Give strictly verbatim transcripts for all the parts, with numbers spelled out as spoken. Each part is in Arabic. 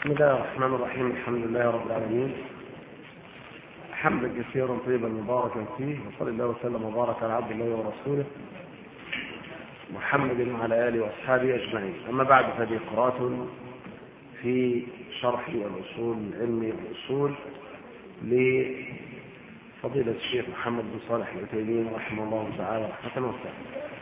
بسم الله الرحمن الرحيم. الحمد لله رب العالمين، حمدا كثيرا طيبا مباركا فيه، وصلى الله وسلم وبارك على عبد الله ورسوله محمد وعلى اله واصحابه اجمعين. اما بعد، فهذه قراءة في شرح الاصول العلمي الاصول لفضيلة الشيخ محمد بن صالح العثيمين رحمه الله تعالى رحمة واسعة.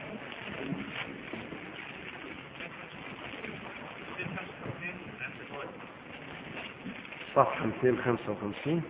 صفحة مئتين وخمسة وخمسين.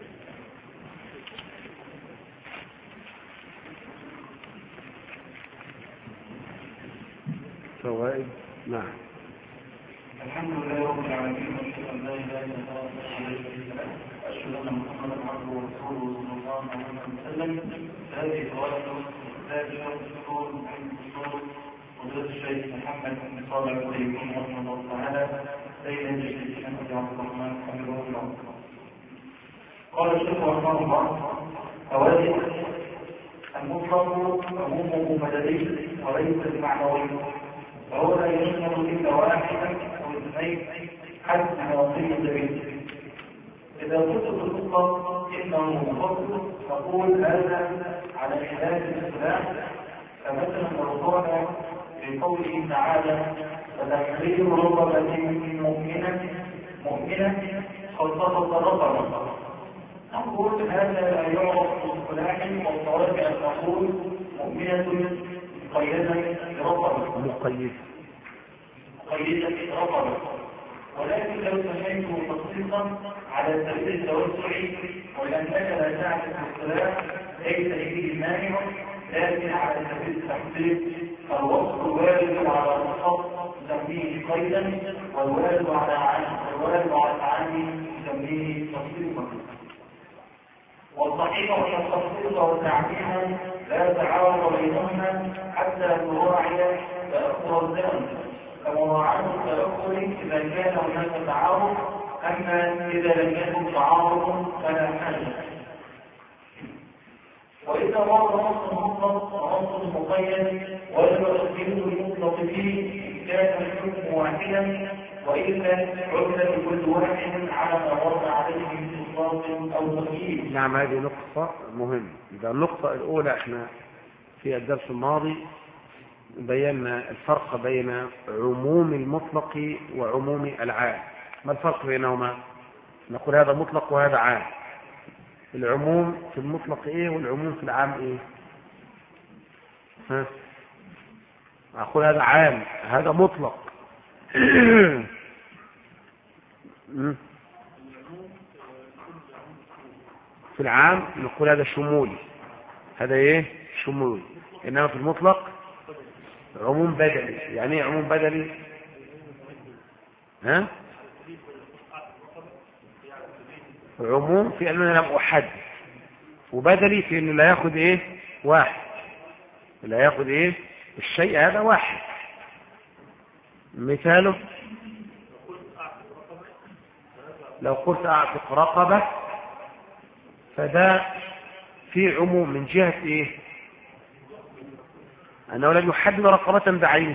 فوائد. نعم. الحمد لله رب العالمين، واشهد ان لا اله الا الله واشهد ان محمدا عبده ورسوله صلى الله عليه وسلم. هذه فوائد الثالثه اصول من اصول فضيلة الشيخ محمد بن صالح العثيمين رحمه الله تعالى بين الشيخين ابي عبد الرحمن حفظه الله. قال الشيخ رحمه الله: فوائد المطلق عمومه مدني وليس بمعنوي، وهو لا يشمل الا واحدا او اثنين حسب ما قيد به. اذا قلت بالمطلق انه مفصل فقول هذا على خلاف الاصطلاح. فمثلا لو قال في قوله تعالى: فتحرير رقبة مؤمنة مؤمنة خصصت رقبة، نقول هذا لا يعرف باصطلاح، والصواب ان نقول مؤمنة مقيدة برقبة مقيد مقيدة رقبة. ولكن لو سميته تخصيصا على سبيل التوسع ولأنك لا تعرف الاصطلاح ليس فيه مانع، لكن على سبيل التحقيق الوصف الوارد على الخط نسميه قيدا، والوارد على عام والوارد على العام نسميه تخصيصا. والصحيح ان التخصيص والتعميم لا تعارض بينهما حتى تراعي تاخر الزمن، كمراعاه التاخر اذا كان هناك تعارض، اما اذا لم يكن تعارض فلا حاجه. واذا ورد نص مطلق ونص مقيد وجب تقييد المطلق فيه ان كان الحكم واحدا، والا عدل كل واحد على ما ورد عليه من اطلاق او تقييد. نعم، هذه نقطة مهمة. إذا النقطة الأولى، احنا في الدرس الماضي بينا الفرق بين عموم المطلق وعموم العام. ما الفرق بينهما؟ نقول هذا مطلق وهذا عام. العموم في المطلق ايه والعموم في العام ايه؟ ها؟ أقول هذا عام، هذا مطلق. في العام نقول هذا شمولي، هذا ايه؟ شمولي. انما في المطلق عموم بدلي. يعني ايه عموم بدلي؟ ها؟ عموم في انه لم احدد، وبدلي في انه لا ياخذ ايه؟ واحد. لا ياخذ ايه؟ الشيء هذا واحد. مثاله لو قلت اعتق رقبة، فده في عموم من جهة ايه؟ انه لم يحدد رقبة بعينه.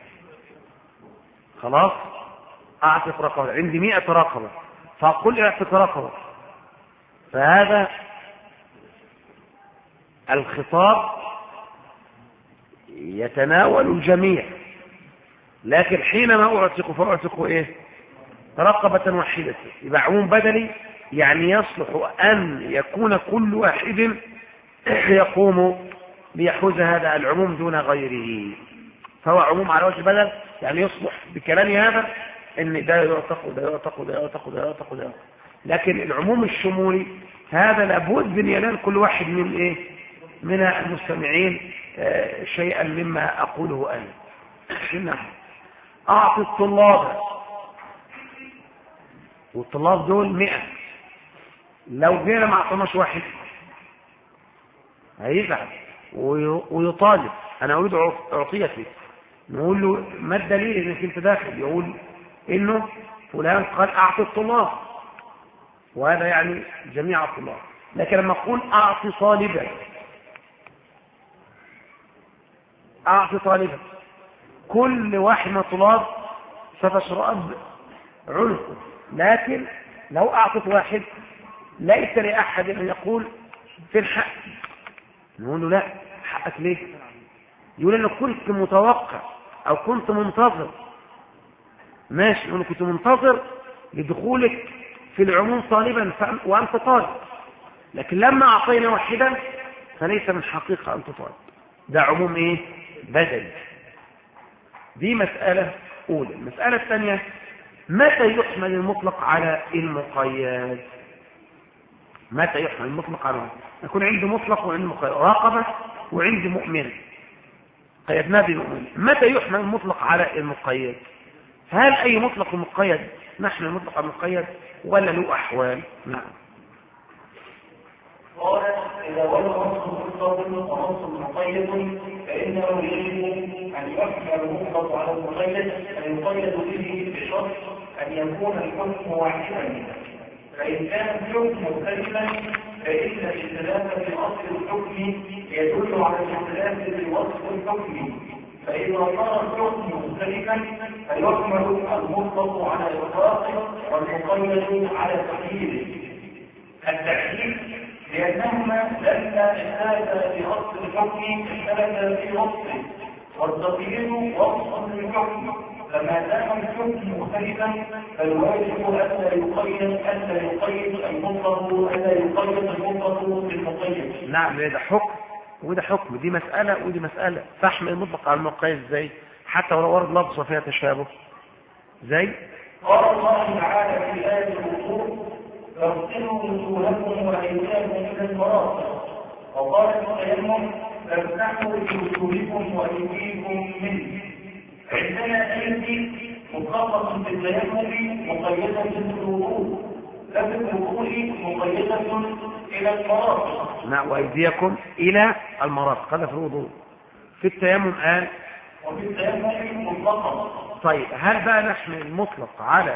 خلاص، اعتق رقبة، عندي مئة رقبة فاقول اعتق رقبة، فهذا الخطاب يتناول الجميع. لكن حينما اعتق فاعتق ايه؟ رقبة واحدة. يبقى عموم بدلي، يعني يصلح ان يكون كل واحد يقوم ليحوز هذا العموم دون غيره، فهو عموم على وجه بدل. يعني يصلح بكلام هذا ان ده يعتق وده يعتق وده يعتق وده يعتق وده يعتق. لكن العموم الشمولي هذا لابد ان ينال كل واحد من ايه؟ من المستمعين آه شيئا مما اقوله انا. اعطي الطلاب، والطلاب دول مئة، لو جينا ما اعطيناش واحد هيزعل ويطالب: انا اريد اعطيتي. نقول له: ما الدليل انك انت داخل؟ يقول انه فلان قال اعطي الطلاب، وهذا يعني جميع الطلاب. لكن لما اقول اعطي طالبا، اعطي طالبا، كل واحد من الطلاب ستشرب عنقه لكن لو أعطت واحد ليس لأحد أن يقول في الحق، نقول له لا، حقك ليه؟ يقول أنه كنت متوقع أو كنت منتظر. ماشي، أنه كنت منتظر لدخولك في العموم طالبا وأنت طالب، لكن لما أعطينا واحدا فليس من حقيقة أن تطالب، ده عموم إيه؟ بدل. دي مسألة أولى. المسألة الثانية، متى يحمل المطلق على المقيد؟ متى يحمل المطلق على المقيد؟ يكون عندي مطلق وعندي مقيد، راقبة وعندي مؤمن، قيدناه بمؤمن. متى يحمل المطلق على المقيد؟ هل أي مطلق مقيد نحمل المطلق على المقيد ولا له أحوال؟ نعم. قال إذا ولد نص مطلق ونص مقيد فإنه يجب أن يحمل المطلق على المقيد فيقيد به بشرط أن يكون الحكم واحدا، فإن كان الحكم مختلفا فإن الاختلاف في أصل الحكم يدل على الاختلاف في وصف الحكم، فإذا صار الحكم مختلفا فيحمل المطلق على إطلاقه والمقيد على تقييده. التعليل لأنهما لما اختلف في أصل الحكم اختلف في وصفه، والتقييد وصف للحكم، فما دام الحكم مختلفا فالواجب ألا يقيد ألا يقيد المطلق ألا يقيد المطلق بالمقيد. نعم، ده حكم وده حكم، دي مسألة ودي مسألة. فاحمل المطلق على المقيد ازاي حتى ولو ورد لفظة فيها تشابه؟ زي قال الله تعالى في آية الوضوء: فاغسلوا وجوهكم وأيديكم إلى المرافق، وقال في التيمم: فامسحوا بوجوهكم وأيديكم منه. عندنا أيدي مطلقة في التيمم مقيدة بالوضوء، لا في الوضوء مقيدة إلى المرافق. نعم، وأيديكم إلى المرافق، هذا في الوضوء. في التيمم قال وفي التيمم مطلقة. طيب، هل بقى نحمل المطلق على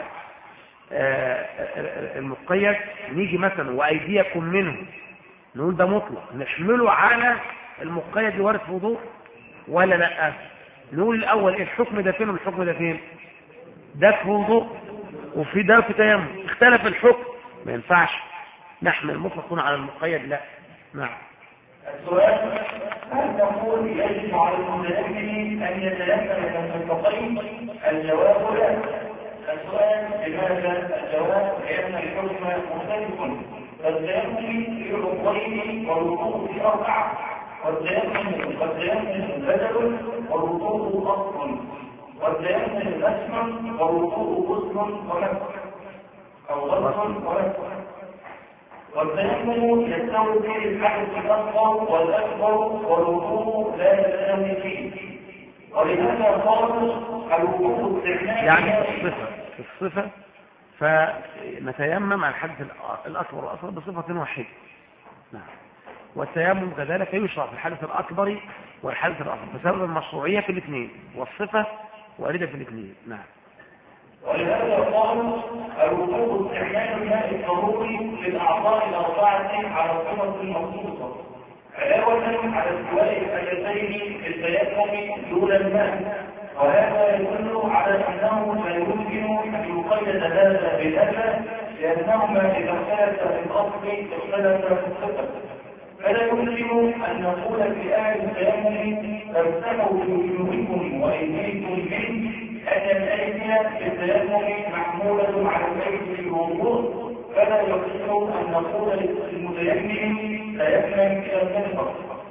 المقيد؟ نيجي مثلا وأيديكم منه، نقول ده مطلق، نحمله على المقيد اللي وارد في الوضوء ولا لا؟ نقول الأول إيه الحكم ده فين والحكم ده فين؟ ده في وضوء وفي ده في تيمم، اختلف الحكم، ما ينفعش نحمل المطلق على المقيد، لا. نعم. السؤال: هل نقول يجب على المتيمم أن يتيمم المطلقين؟ الجواب لا. السؤال: لماذا؟ الجواب: لأن الحكم مختلف، فالتيمم في الركوعين والوضوء في أربعة، والتيمم والتيمم بدل والوضوء أصل، والتيمم أسمى والوضوء غسل ونفس أو غسل ونفس، والتيمم يستوي فيه الحدث الأصغر والأكبر والوضوء لا يستوي فيه، ولهذا قالوا الوضوء استعمال يعني الصفة الصفة فنتيمم على الحدث الأكبر والأصغر بصفة واحدة. نعم. والتيمم كذلك يشرع في الحدث الأكبر والحدث الأصغر بسبب المشروعية في الاثنين، والصفة واردة في الاثنين. نعم. ولهذا قالوا الوضوء استعمال الماء الضروري للأعضاء الأربعة على الصفة المخصوصة، علاوة على استواء الحدثين في التيمم دون الماء، وهذا يدل على أنه لا يمكن أن يقيد هذا بهذا، لأنهما إذا اختلف في الأصل اختلف في الصفة، فلا يمكن أن نقول في آية التيمم: فامسحوا بوجوهكم وأيديكم منه، أن الأيدي في التيمم محمولة على الأيدي في الوضوء، فلا يصح أن نقول للمتيمم تيمم إلى المنفق.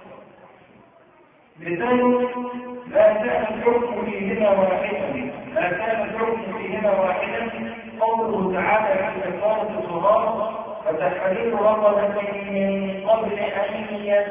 مثال: ما كان الحكم فيهما واحدا ما كان الحكم فيهما واحدا قوله تعالى في كفارة الصغار: فتحرير رقبة من قبل أن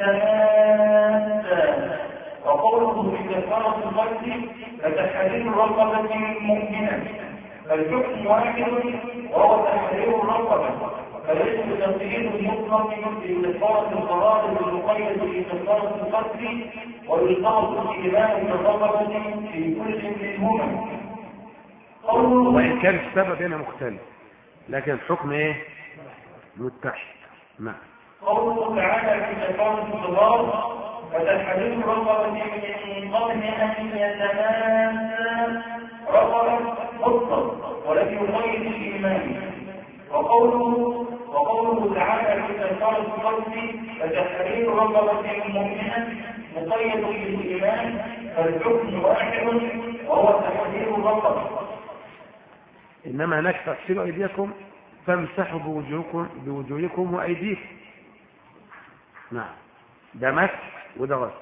يتماسا، وقوله في كفارة القتل: فتحرير رقبة مؤمنة، فالحكم واحد وهو تحرير الرقبة، فليس تقييد المطلق في كفارة القرار المقيد في كفارة القتل، ويشترط إيمان الرقبة في كل منهما. وإن كان السبب هنا مختلف لكن الحكم ايه؟ متحد. نعم. قوله تعالى في كفارة الصغار: فتحرير رقبة من قبل أن يتماسا، رقبة مطلق ولم يقيد الإيمان، وقوله وقوله تعالى في كفارة القتل فتحرير رقبة مؤمنة مقيد بالإيمان فالحكم واحد وهو تحرير الرقبة. إنما هناك تغسلوا أيديكم فامسحوا بوجوهكم بوجوهكم وأيديكم. نعم، ده مسح وده غسل.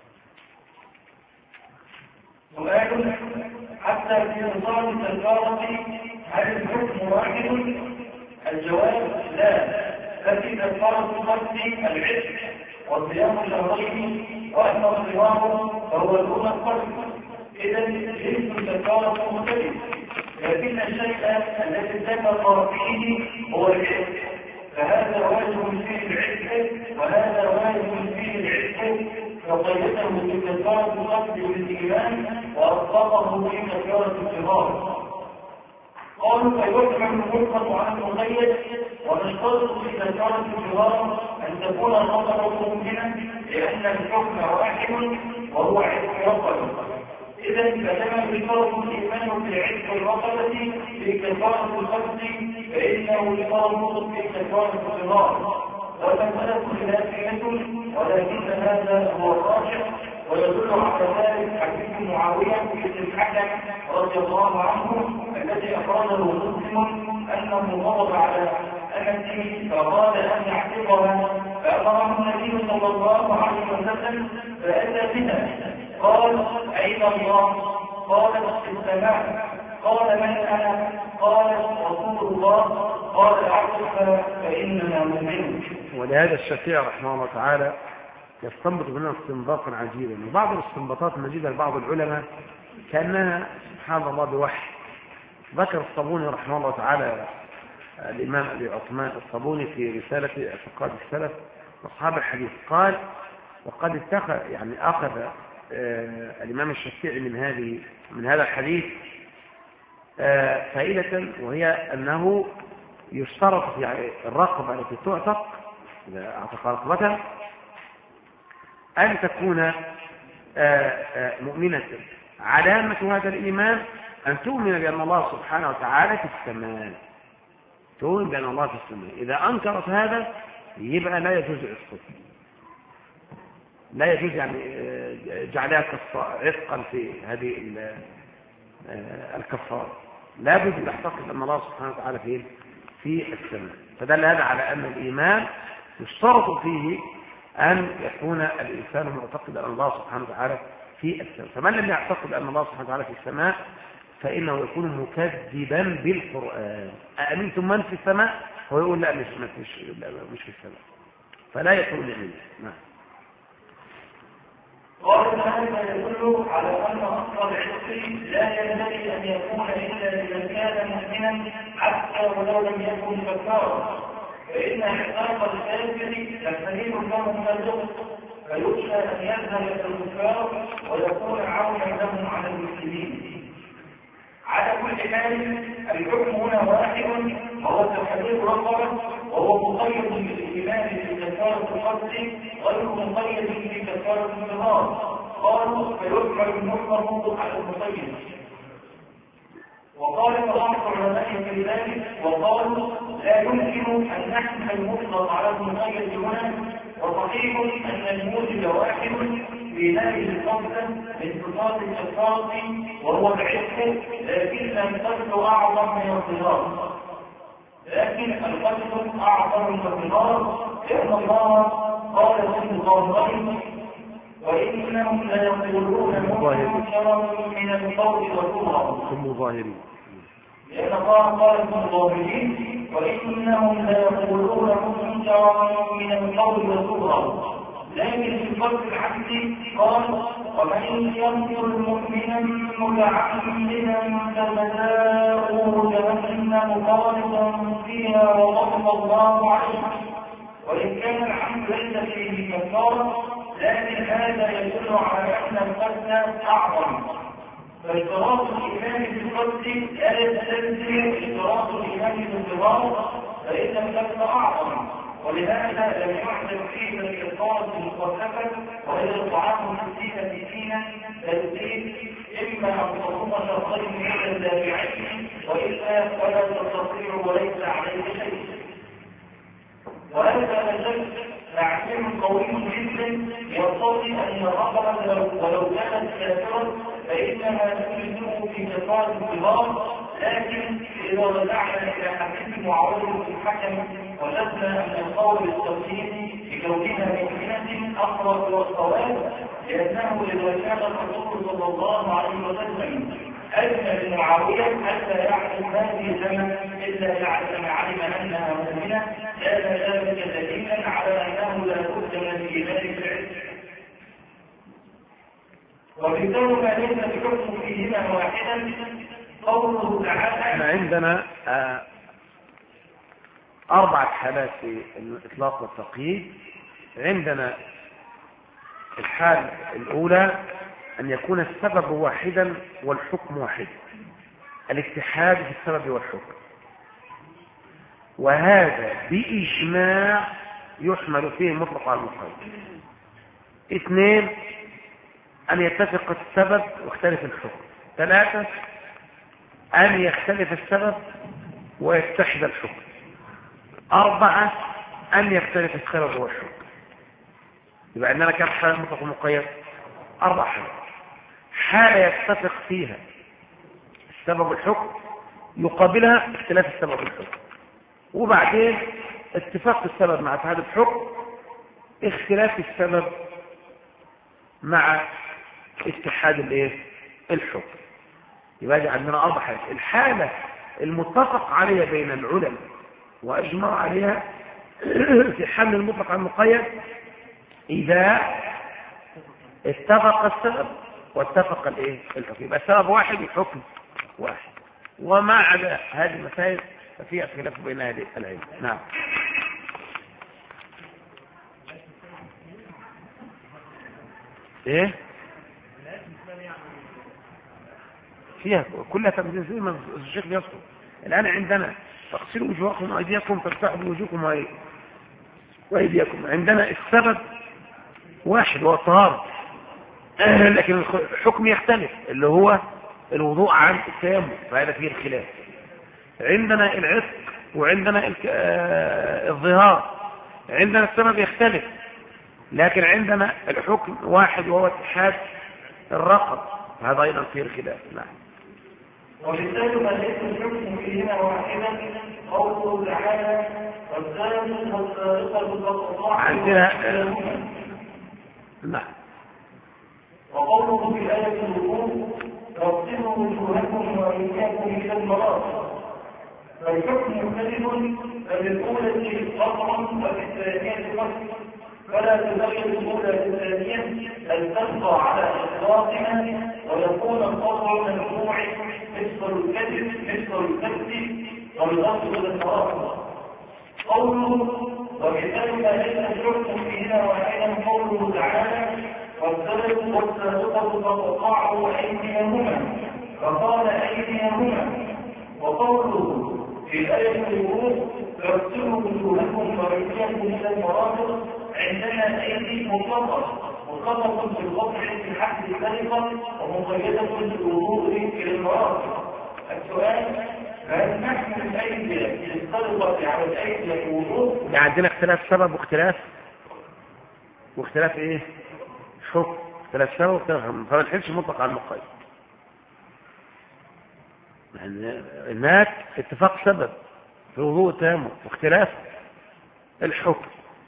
سؤال: حتى في نظام الكفارة هل الحكم واحد؟ الجواب: لا، ففي كفارة القتل العتق وصيام الشهرين وأما الصيام فهو دون القتل. إذا جنس الكفارة مختلف، لكن الشيء الذي ذكر فيه هو العتق، فهذا واجب فيه العتق وهذا واجب فيه العتق، فقيده في كفارة القتل بالإيمان وأطلقه في كفارة الصغار. قالوا فيحكم المطلق عن المقيد، ونشترط في كفارة الصغار أن تكون الرقبة مؤمنة لأن الحكم واحد وهو عتق رقبة. إذا فكما يشترط الإيمان في عتق الرقبة في كفارة القتل فإنه يشترط في كفارة الصغار. والمسألة خلافية، ولكن هذا هو الراجح، ويدل على ذلك حديث معاوية بن الحكم رضي الله عنه الذي أخرجه مسلم أنه غضب على أمته فقال أن يعتقها، فأمره النبي صلى الله عليه وسلم فأتى بها. قال: أين الله؟ قال: في السماء. قال: من أنا؟ قال: رسول الله. قال: اعتقها فإننا مؤمنون. ولهذا الشافعي رحمه الله تعالى يستنبط منها استنباطا عجيبا، وبعض الاستنباطات المجيدة لبعض العلماء كأنها سبحان الله بوحي. ذكر الصابوني رحمه الله تعالى الإمام أبي عثمان الصابوني في رسالة اعتقاد السلف وأصحاب الحديث، قال: وقد اتخذ يعني أخذ آه الإمام الشافعي من هذه من هذا الحديث آه فائدة، وهي أنه يشترط في الرقبة التي تعتق إذا اعتق رقبة أن تكون مؤمنة. علامة هذا الإيمان أن تؤمن بأن الله سبحانه وتعالى في السماء، تؤمن بأن الله في السماء. إذا أنكرت هذا يبقى لا يجوز عتقها، لا يجوز يعني جعلها عتقا في هذه الكفارة. لا بد أن تعتقد أن الله سبحانه وتعالى فيه في السماء. فدل هذا على أن الإيمان يشترط فيه أن يكون الإنسان معتقدا أن الله سبحانه وتعالى في السماء. فمن لم يعتقد أن الله سبحانه وتعالى في السماء فإنه يكون مكذبا بالقرآن. أأمنتم من في السماء؟ هو يقول لا مش مش مش في السماء، فلا يكون مؤمنا. نعم. قال: هذا يدل على أن أصل العتق لا ينبغي أن يكون إلا إذا كان مؤمنا حتى ولو لم يكن كفارا، فإن اعتراف الكافر تستهين له من الرزق، فيخشى أن يذهب إلى الكفار ويكون عونا لهم على المسلمين. على كل حال الحكم هنا واحد وهو تحرير رقبة، وهو مقيد بالإيمان في كفارة القتل غير مقيد في كفارة الصغار. قالوا فيحكم المطلق على المقيد. وقال بعض العلماء في ذلك وقالوا لا يمكن أن نحمل المطلق على المقيد هنا، وصحيح أن الموجب واحد في هذه القصة من صفات الكفارة وهو العتق، لكن القتل أعظم من الصغار. لكن القتل أعظم من الصغار لأن الله قال في الظاهرين: وإنهم ليقولون منكرا من القول وزورا. لأن الله قال في الظاهرين: وإنهم ليقولون منكرا من القول وزورا. لكن في الفصل العكسي قال: ومن يقتل مؤمنا متعمدا فجزاؤه جهنم خالدا فيها وغضب الله عليه. وإن كان الحمد ليس فيه كفارة، لكن هذا يدل على أن القتل أعظم. فاشتراط الإيمان بالقتل لا يستلزم اشتراط الإيمان بالضرار، فإن القتل أعظم. ولهذا لم يحدث فيه الكفارة المخففة وهي الطعام ستين ستين تزيد، إما أن تصوم شهرين متتابعين وإلا فلا تستطيع وليس عليه شيء. وهذا لا شك تعليم قوي جدا يقتضي ان الرقبه ولو كانت كافرا فانها تجده في كفاره الكبار، لكن اذا رجعنا الى حديث معاويه في الحكم وجدنا ان القول بالتوحيد بكونها مؤمنه اقرب والصواب، لانه اذا كان الرسول صلى الله عليه وسلم أدنى لمعاوية حتى يعلم هذه الزمن إلا يعلم علم أنها مؤمنة، كان ذلك دليلا على أنه لا بد من الإيمان بالعلم. وبالتالي ما ليس بحكم فيهما واحدا قوله تعالى. عندنا آه أربعة حالات في الإطلاق والتقييد. عندنا الحالة الأولى أن يكون السبب واحدا والحكم واحد، الاتحاد في السبب والحكم، وهذا بإجماع يحمل فيه المطلق على المقيد. اثنين، أن يتفق السبب واختلف الحكم. ثلاثة، أن يختلف السبب ويتحد الحكم. أربعة، أن يختلف السبب والحكم. يبقى أننا كم حالة مطلق ومقيد؟ أربع حالات. حالة يتفق فيها السبب والحكم يقابلها اختلاف السبب والحكم، وبعدين اتفاق السبب مع اتحاد الحكم، اختلاف السبب مع اتحاد الايه الحكم. يبقى عندنا اربع حالات. الحالة المتفق عليها بين العلماء واجمعوا عليها في حمل المطلق على المقيد اذا اتفق السبب واتفق الايه الحكم، يبقى السبب واحد والحكم واحد. وما عدا هذه المسائل ففيها خلاف بين اهل العلم. نعم. ايه فيها كلها تمثيل زي ما الشيخ بيذكر. الان عندنا تغسلوا وجوهكم وايديكم تمسحوا بوجوهكم وايديكم. عندنا السبب واحد هو الطهارة، لكن الحكم يختلف اللي هو الوضوء عن التيمم، فهذا فيه الخلاف. عندنا العتق وعندنا الظهار، عندنا السبب يختلف لكن عندنا الحكم واحد وهو اتحاد الرقب، هذا ايضا فيه الخلاف. نعم. وبالتالي ما ليس الحكم فيهما واحدا قوله تعالى والزاني والسارقة والقطاع عندنا نعم. وقوله في آية الوضوء واغسلوا وجوهكم وأيديكم إلى المرافق، فالحكم مختلف، فبالأولى قطعا وفي الثانية قطع، فلا تبين الأولى بالثانية أن تبقى على إطلاقها ويكون القطع ممنوع مثل الكذب مثل الكذب والغسل للمرافق. قوله وبذلك ليس الحكم فيها واحدا قوله تعالى والسارق والسارقة فقطعوا أيديهما فقال أيديهما. وقوله في آية الوضوء فاغسلوا وجوهكم وأيديكم إلى المرافق، عندنا أيدي مطلقة مطلقة بالقطع في حد السرقة ومقيدة بالوضوء إلى المرافق. السؤال هل نحن الأيدي للسرقة على الأيدي الوضوء؟ يعني عندنا اختلاف سبب واختلاف واختلاف ايه حكم، اختلاف سبب واختلاف حكم، فما نحلش مطلق على المقيد. يعني هناك اتفاق سبب في الوضوء تام واختلاف الحكم.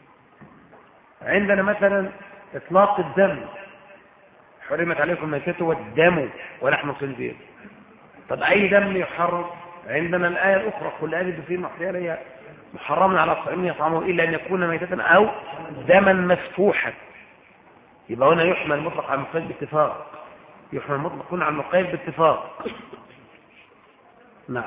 عندنا مثلا اطلاق الدم، حرمت عليكم ميتته والدم ولحم الخنزير. طب اي دم يحرم؟ عندنا الايه الاخرى كل اجد في محرمه هي محرم على الطعام يطعمه الا ان يكون ميتة او دما مسفوحا. يبقى هنا يحمل مطلق على المقيد باتفاق، يحمل مطلق على المقيد باتفاق. نعم.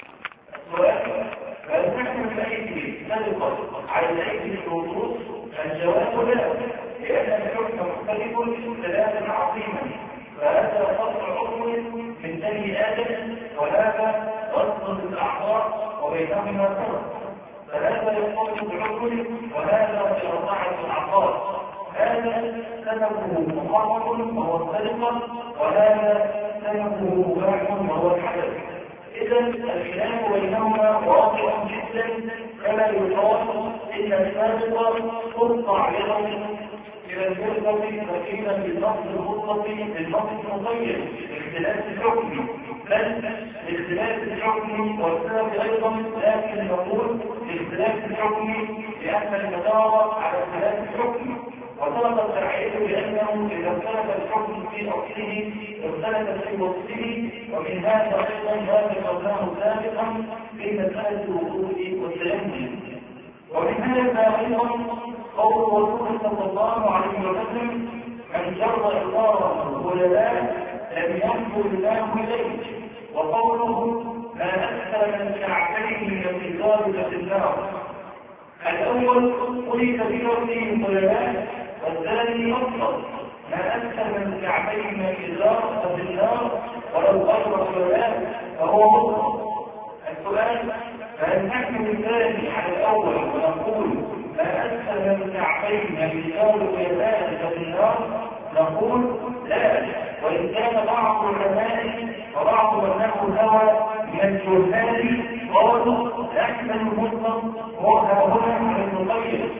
هل نحن الأيدي نطلق على الأيدي الوضوء؟ الجواب لا، لأن الحكم مختلف ثلاثا عظيما، فهذا قطع عضو من بني آدم وهذا غسل الأعضاء وبينهما فرق، فهذا يقول بعضو وهذا بأربعة الأعضاء، هذا سببه محرم وهو السرقة وهذا سببه مباح وهو الحدث. إذا الخلاف بينهما واضح جدا. واحدا كما يقال إن السابق ترفع لهم إلى الفرقة فقيل في النص المطلق النص المقيد اختلاف الحكم بل اختلاف الحكم والسبب أيضا لكن نقول اختلاف الحكم لأن المدار على اختلاف الحكم وطلب الترحيل بأنه إذا اختلف الحكم في أصله اختلف في وصفه ومن هذا أيضا ما ذكرناه سابقا في مسألة الوضوء والتيمم ومن هذا أيضا قول الرسول صلى الله عليه وسلم من جر إقرارا الخللاء لم ينظر الله إليه وقوله ما أكثر من كعبين من الإزار في النار الأول قلت بلفظه الخللاء والثاني أفضل ما أكثر من كعبين من الإزار في النار ولو غير الخللاء فهو مطلق. السؤال فهل نحن الثاني على الأول ونقول ما أكثر من كعبين من الإزار في النار نقول لا، وإن كان بعض العلماء وبعض من له هوى من الجهال قالوا نحن المطلق وها هنا من المقيد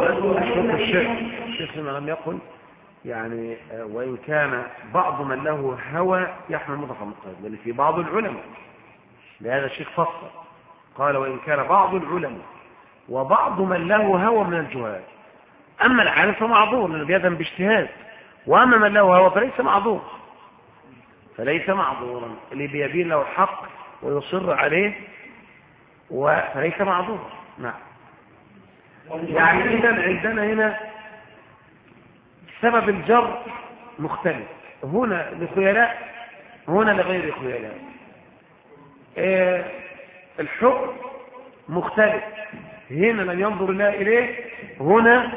شيخنا لم يقل يعني وإن كان بعض من له هوى يحمل مطلق المقيد، بل في بعض العلماء لهذا الشيخ فصل قال وإن كان بعض العلماء وبعض من له هوى من الجهال. أما العالم فمعذور لأنه بيذهب باجتهاد، وأما من له هوى فليس معذور فليس معذورا اللي بيبين له الحق ويصر عليه فليس معذورا. نعم. يعني إذن عندنا هنا سبب الجر مختلف، هنا لخيلاء هنا لغير خيلاء. إيه الحكم مختلف، هنا لم ينظر الله إليه، هنا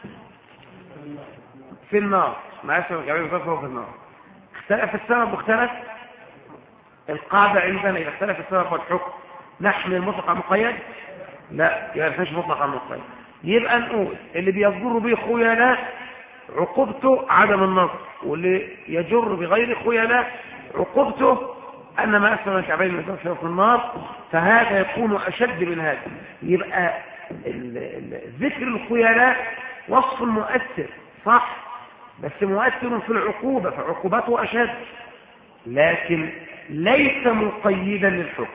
في النار ما أسمع الكعبين فهو في النار. اختلف السبب مختلف. القاعدة عندنا إذا اختلف السبب والحكم نحمل المطلق على المقيد؟ لا، يعني نحملش مطلق على المقيد. يبقى نقول اللي بيجر به خيلاء عقوبته عدم النظر، واللي يجر بغير خيلاء عقوبته أن ما أسفل من الكعبين من في النار، فهذا يكون أشد من هذا. يبقى ذكر الخيلاء وصف مؤثر صح، بس مؤثر في العقوبة فعقوبته أشد، لكن ليس مقيدا للحكم،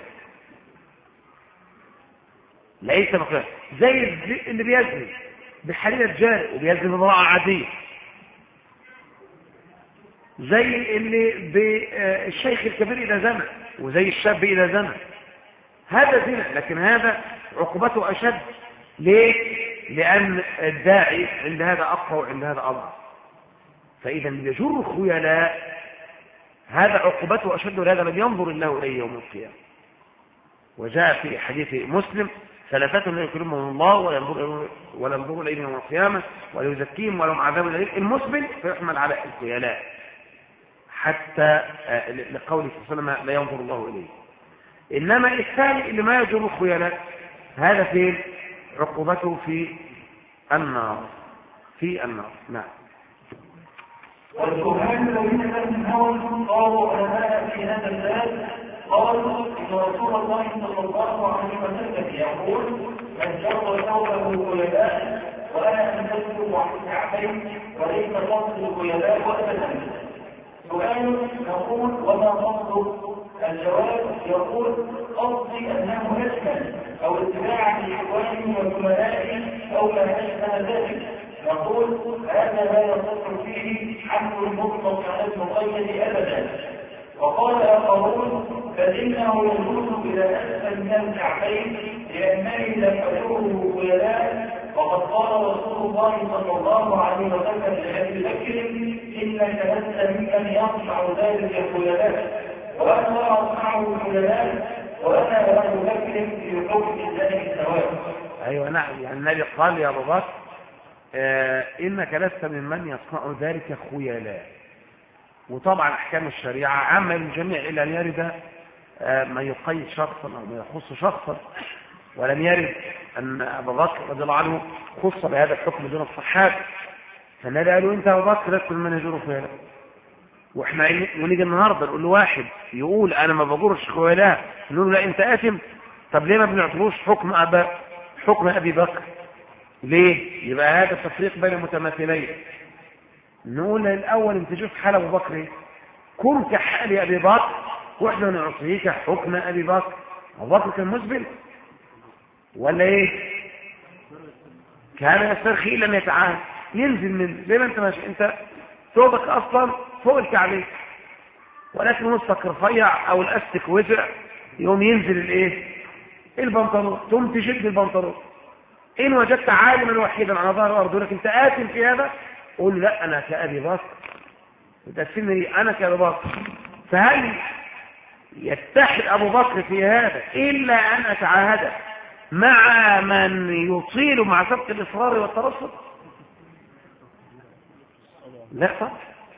ليس مقيدا. زي اللي بيزني بحليلة جاري وبيزني بامرأة عادية، زي اللي بالشيخ الكبير إذا زنى وزي الشاب إذا زنى، هذا زنا لكن هذا عقوبته أشد. ليه؟ لأن الداعي عند هذا أقوى وعند هذا أضعف. فإذا اللي يجر خيلاء هذا عقوبته أشد، ولهذا لم ينظر الله إليه يوم القيامة. وجاء في حديث مسلم ثلاثة لا يكرمهم الله ولا ينظر إليهم يوم القيامة ولا يزكيهم ولهم عذاب أليم. المسلم فيحمل على الخيلاء حتى لقوله صلى الله عليه وسلم لا ينظر الله إليه. إنما الثاني اللي ما يجر الخيلاء هذا فين عقوبته؟ في النار، في النار. نعم. والكهان الذين لهم هوى قالوا علماء في هذا الباب قالوا ان رسول الله صلى الله عليه وسلم يقول من جر ثوبه خيلاء وانا انزلت عن الكعبين وليس قصد الخيلاء ابدا. سؤال نقول وما قصده؟ الجواب يقول قصدي انه يشمل او اتباع لاخوانه وزملائه او ما اشبه ذلك. نقول هذا لا يصح فيه حمل المطلق على المقيد ابدا. وقال اخرون فانه يجوز الى اسفل من الكعبين لانني لم اجره خيلاء، وقد قال رسول الله صلى الله عليه وسلم لابي بكر انك لست ممن يصنع ذلك خيلاء، وانا لا اصنعه خيلاء وانا ابو بكر في حكم الله سواء. ايوه نعم، يعني النبي قال يا ابو بكر آه إنك لست ممن يصنع ذلك خيلاء. وطبعا أحكام الشريعة عامة للجميع إلا أن يرد آه ما يقيد شخصا أو ما يخص شخصا، ولم يرد أن أبو بكر رضي الله عنه خص بهذا الحكم دون الصحابة. فالنبي قالوا أنت أبو بكر لست ممن يجر خيلاء. وإحنا ونيجي النهارده نقول له واحد يقول أنا ما بجرش خيلاء، نقول له لا أنت آثم. طب ليه ما بنعطلوش حكم أبا حكم أبي بكر؟ ليه؟ يبقى هذا التفريق بين المتماثلين. نقول الأول انت شوف حال أبو بكر ايه؟ كن كحال أبي بكر واحنا نعطيك حكم أبي بكر. أبو بكر كان مسبل ولا ايه؟ كان يسترخي لم يتعاهد، ينزل من زي ما انت ماشي، انت ثوبك اصلا فوق الكعبين ولكن وسطك رفيع او الاستك وسع، يوم ينزل الايه؟ البنطلون، ثم تشد البنطلون. ان وجدت عالما وحيدا على ظهر الارض لك انت آثم في هذا، قول لا انا كأبي بكر، وتسمي انا كأبي بكر. فهل يتحد ابو بكر في هذا الا ان اتعاهد مع من يطيل مع سبق الاصرار والترصد؟ لا طبعا.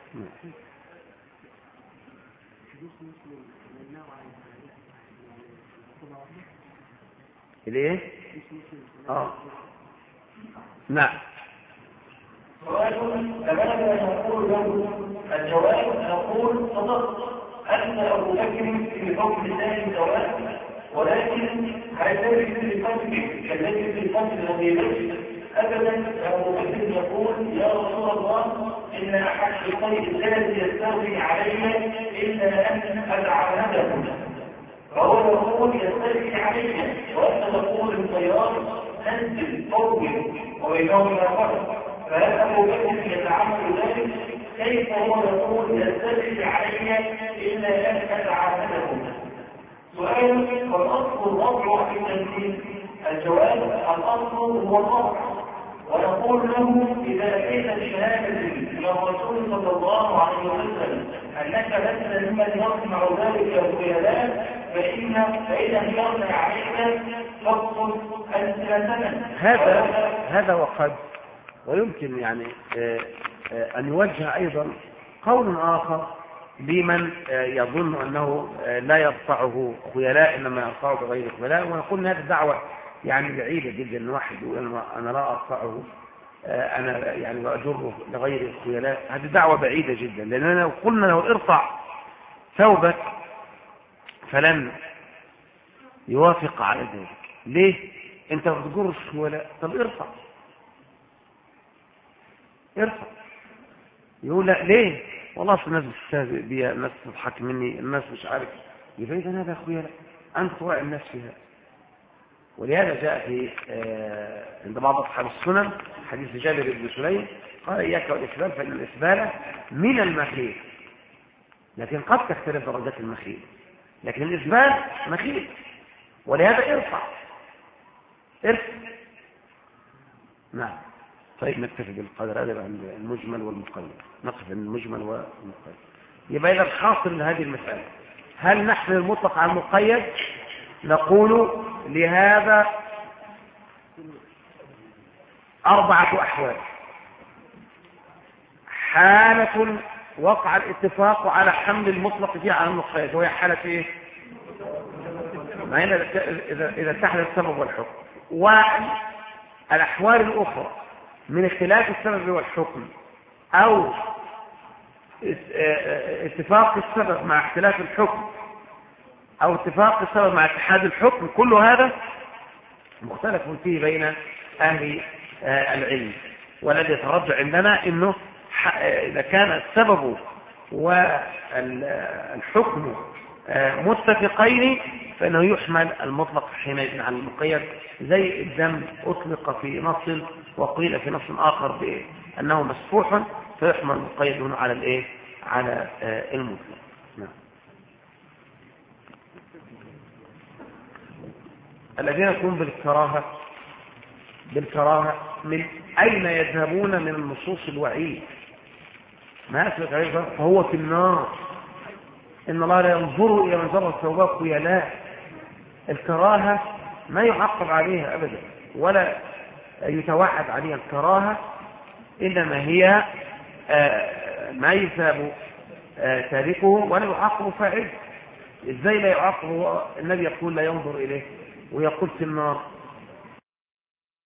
ليه؟ اه نعم. سؤال فماذا نقول له؟ الجواب نقول صدقت أن أبو بكر في حكم الله سواء، ولكن هذا في قلبك كذلك في قلب الغيبة أبدا. أبو بكر يقول يا رسول الله إن أحد الخير الذي يستغني علي إلا أن أتعهده، فهو يقول يستغني علي وأنت تقول الخيار أنزل طول وبينهما فرق. فهل أبو بكر يتعمل ذلك؟ كيف هو يقول يستغني علي إلا أن أتعهده؟ سؤال والأصل الوضع في التنفيذ. الجواب الأصل هو الوضع، ونقول له إذا كانت الشهادة من الرسول صلى الله عليه وسلم أنك لست ممن يصنع ذلك الخيالات فإن فإذا يصنع عليك فاقصد ألسنتنا. هذا هذا وقد ويمكن يعني أن يوجه أيضا قول آخر لمن يظن أنه لا يرفعه خيلاء إنما يرفعه بغير خيلاء، ونقول أن هذه الدعوة يعني بعيدة جدا. أن واحد يقول أنا لا أرفعه، أنا يعني وأجره لغير الخيلاء، هذه دعوة بعيدة جدا. لأننا لو قلنا له ارفع ثوبك فلن يوافق على ذلك. ليه؟ أنت ما بتجرش خيلاء، طب ارفع ارفع. يقول لا ليه؟ والله في الناس بتستهزئ بيها، الناس تضحك مني، الناس مش عارف. يبقى إذا هذا خيلاء، أنت توعي الناس فيها. ولهذا جاء في عند بعض أصحاب السنن حديث جابر بن سليم قال إياك والإسبال فإن الإسبال من المخيل، لكن قد تختلف درجات المخيل، لكن الإسبال مخيل. ولهذا ارفع ارفع. نعم. طيب نكتفي بالقدر هذا عن المجمل والمقيد، نقف عند المجمل والمقيد. يبقى إذا الحاصل لهذه المسألة هل نحمل المطلق على المقيد؟ نقول لهذا أربعة أحوال. حالة وقع الاتفاق على حمل المطلق فيها على المقيد، وهي حالة إيه؟ إذا إذا اتحد السبب والحكم. والأحوال الأخرى من اختلاف السبب والحكم أو اتفاق السبب مع اختلاف الحكم أو اتفاق السبب مع اتحاد الحكم، كل هذا مختلف فيه بين أهل العلم. والذي يترجع عندنا أنه إذا كان السبب والحكم متفقين فإنه يحمل المطلق حينئذ على المقيد. زي الدم أطلق في نص وقيل في نص آخر بأنه مسفوح، فيحمل المقيد هنا على الإيه؟ على المطلق. نعم. الذين يكون بالكراهة بالكراهة من أين يذهبون من النصوص الوعيد؟ ما أسلك عليه فهو في النار، إن الله لا ينظر إلى من جر ثوبه خيلاء. الكراهة ما يعقب عليها أبدا ولا يتوعد عليها. الكراهة إنما هي ما يثاب تاركه ولا يعاقب فاعله. إزاي لا يعاقب؟ النبي يقول لا ينظر إليه ويقول في النار،